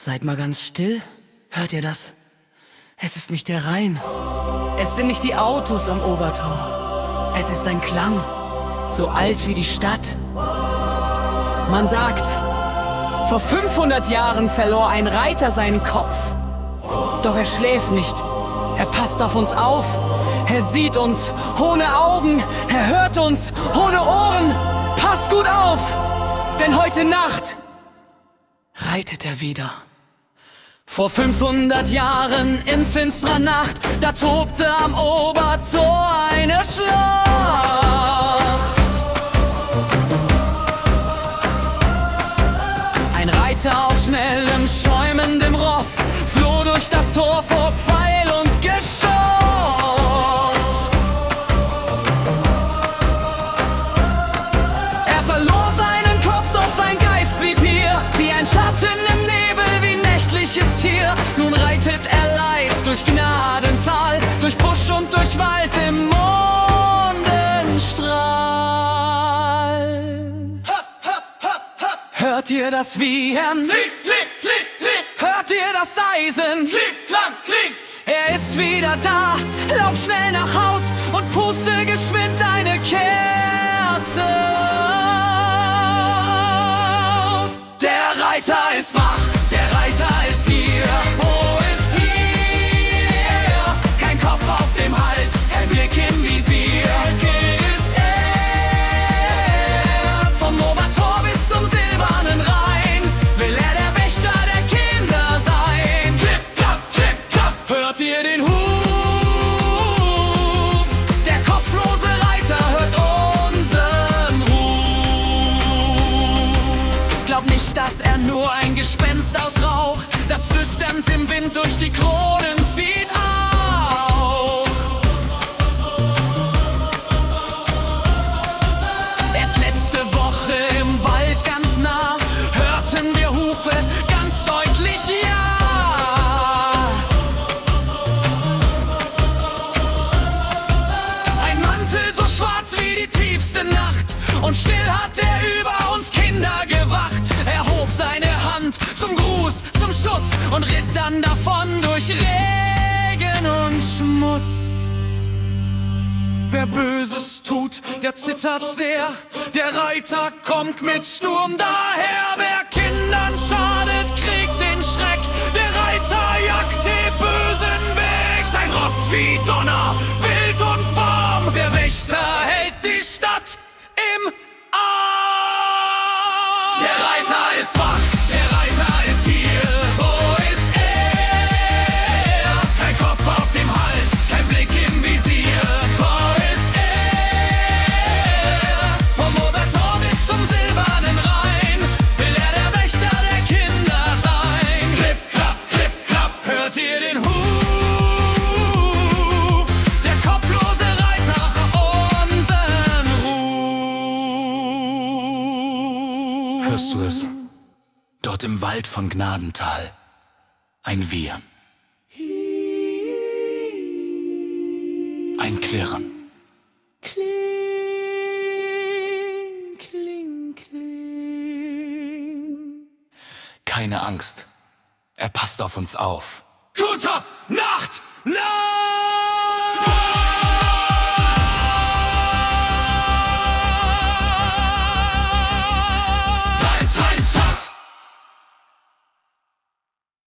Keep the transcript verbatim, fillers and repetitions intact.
Seid mal ganz still. Hört ihr das? Es ist nicht der Rhein. Es sind nicht die Autos am Obertor. Es ist ein Klang, so alt wie die Stadt. Man sagt, vor fünfhundert Jahren verlor ein Reiter seinen Kopf. Doch er schläft nicht. Er passt auf uns auf. Er sieht uns ohne Augen. Er hört uns ohne Ohren. Passt gut auf, denn heute Nacht reitet er wieder. Vor fünfhundert Jahren in finsterer Nacht, da tobte am Obertor eine Schlacht. Ein Reiter auf schnellem, schäumendem Ross floh durch das Tor vor Pfeil und Geschoss. Er verlor seinen Kopf, doch sein Geist blieb hier, wie ein Schatten im Nebel, wie nächtliches Tier. Nun reitet er leis durch Gnadental, durch Busch und durch Wald im Mondenstrahl. Hört ihr das Wiehern? Hört ihr das Eisen? Er ist wieder da, lauf schnell nach Haus und puste geschwind eine Kerze auf. Der Reiter ist wach, der Reiter ist hier. Wo ist hier? Kein Kopf auf dem Hals, kein Blick im Visier. Ist er vom Obertor bis zum silbernen Rhein? Will er der Wächter der Kinder sein? Klipp, klapp, klipp, klapp. Hört ihr den Huf? Der kopflose Reiter hört unseren Ruf. Glaub nicht, dass er nur ein Gespenst aus Rauch, das flüsternd im Wind durch die Kronen zieht auch. Erst letzte Woche im Wald ganz nah hörten wir Hufe ganz deutlich, ja. Ein Mantel so schwarz wie die tiefste Nacht, und still hat er über uns Kinder gewacht. Er hob seine Hand zum Gruß, zum Schutz und ritt dann davon durch Regen und Schmutz. Wer Böses tut, der zittert sehr. Der Reiter kommt mit Sturm daher. Wer Kindern schadet, kriegt den Schreck. Der Reiter jagt die Bösen weg. Sein Ross wie Donner, wild und warm. Der Wächter hält die Stadt im Arm. Der Reiter ist wach, der Reiter ist hier. Wo ist er? Kein Kopf auf dem Hals, kein Blick im Visier. Wo ist er? Vom Obertor bis zum silbernen Rhein will er der Wächter der Kinder sein. Klipp, klapp, klipp, klapp. Hört ihr den Huf? Der kopflose Reiter, unseren Ruf. Hörst du es? Dort im Wald von Gnadental, ein Wiehern, ein Klirren. Kling, kling, kling. Keine Angst, er passt auf uns auf. Guter Nacht, Nacht!